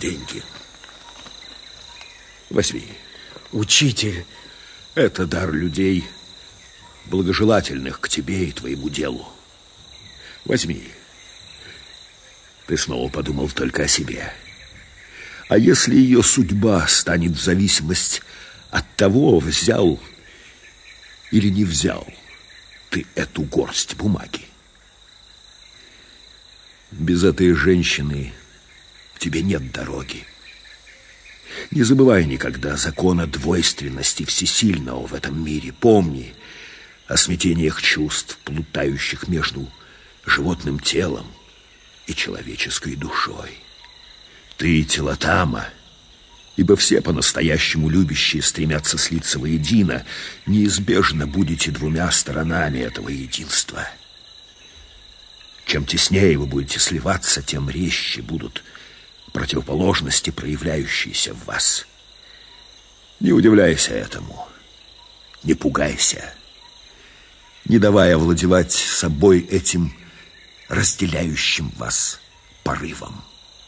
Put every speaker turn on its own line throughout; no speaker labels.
деньги. Возьми.
Учитель.
Это дар людей, благожелательных к тебе и твоему делу. Возьми. Ты снова подумал только о себе. А если ее судьба станет в зависимость от того, взял или не взял ты эту горсть бумаги? Без этой женщины к тебе нет дороги. Не забывай никогда закона двойственности всесильного в этом мире. Помни о смятениях чувств, плутающих между животным телом и человеческой душой. Ты Тилотама, ибо все по-настоящему любящие стремятся слиться воедино, неизбежно будете двумя сторонами этого единства. Чем теснее вы будете сливаться, тем резче будут противоположности, проявляющиеся в вас. Не удивляйся этому, не пугайся, не давай овладевать собой этим разделяющим вас порывом.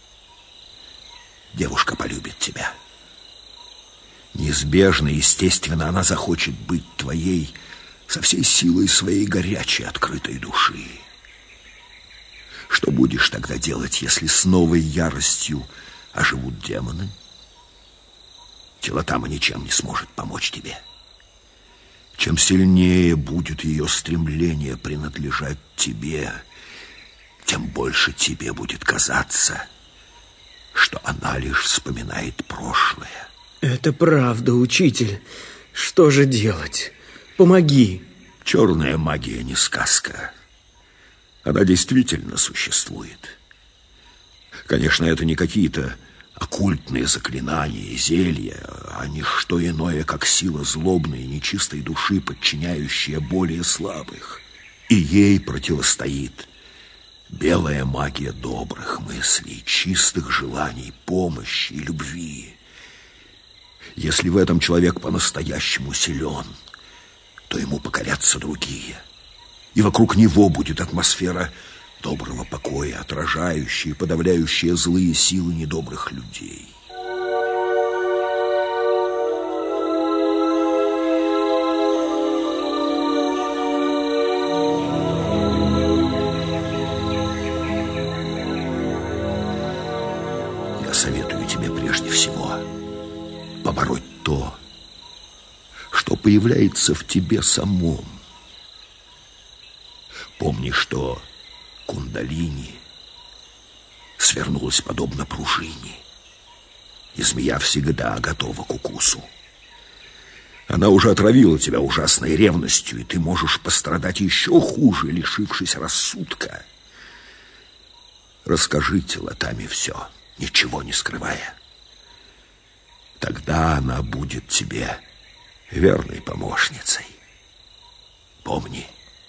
Девушка полюбит тебя. Неизбежно, естественно, она захочет быть твоей со всей силой своей горячей, открытой души. Что будешь тогда делать, если с новой яростью оживут демоны? Тилотама ничем не сможет помочь тебе. Чем сильнее будет ее стремление принадлежать тебе, тем больше тебе будет казаться, что она лишь вспоминает прошлое.
Это правда, учитель. Что же делать? Помоги.
Черная магия не сказка. Она действительно существует. Конечно, это не какие-то оккультные заклинания и зелья, а не что иное, как сила злобной и нечистой души, подчиняющая более слабых. И ей противостоит белая магия добрых мыслей, чистых желаний, помощи и любви. Если в этом человек по-настоящему силен, то ему покорятся другие. И вокруг него будет атмосфера доброго покоя, отражающая и подавляющая злые силы недобрых людей. Я советую тебе прежде всего побороть то, что появляется в тебе самом. Помни, что кундалини свернулась подобно пружине, и змея всегда готова к укусу. Она уже отравила тебя ужасной ревностью, и ты можешь пострадать еще хуже, лишившись рассудка. Расскажи Тилотаме все, ничего не скрывая. Тогда она будет тебе верной помощницей. Помни.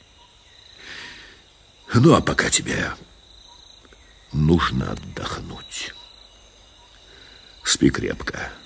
Ну, а пока тебе нужно отдохнуть. Спи крепко.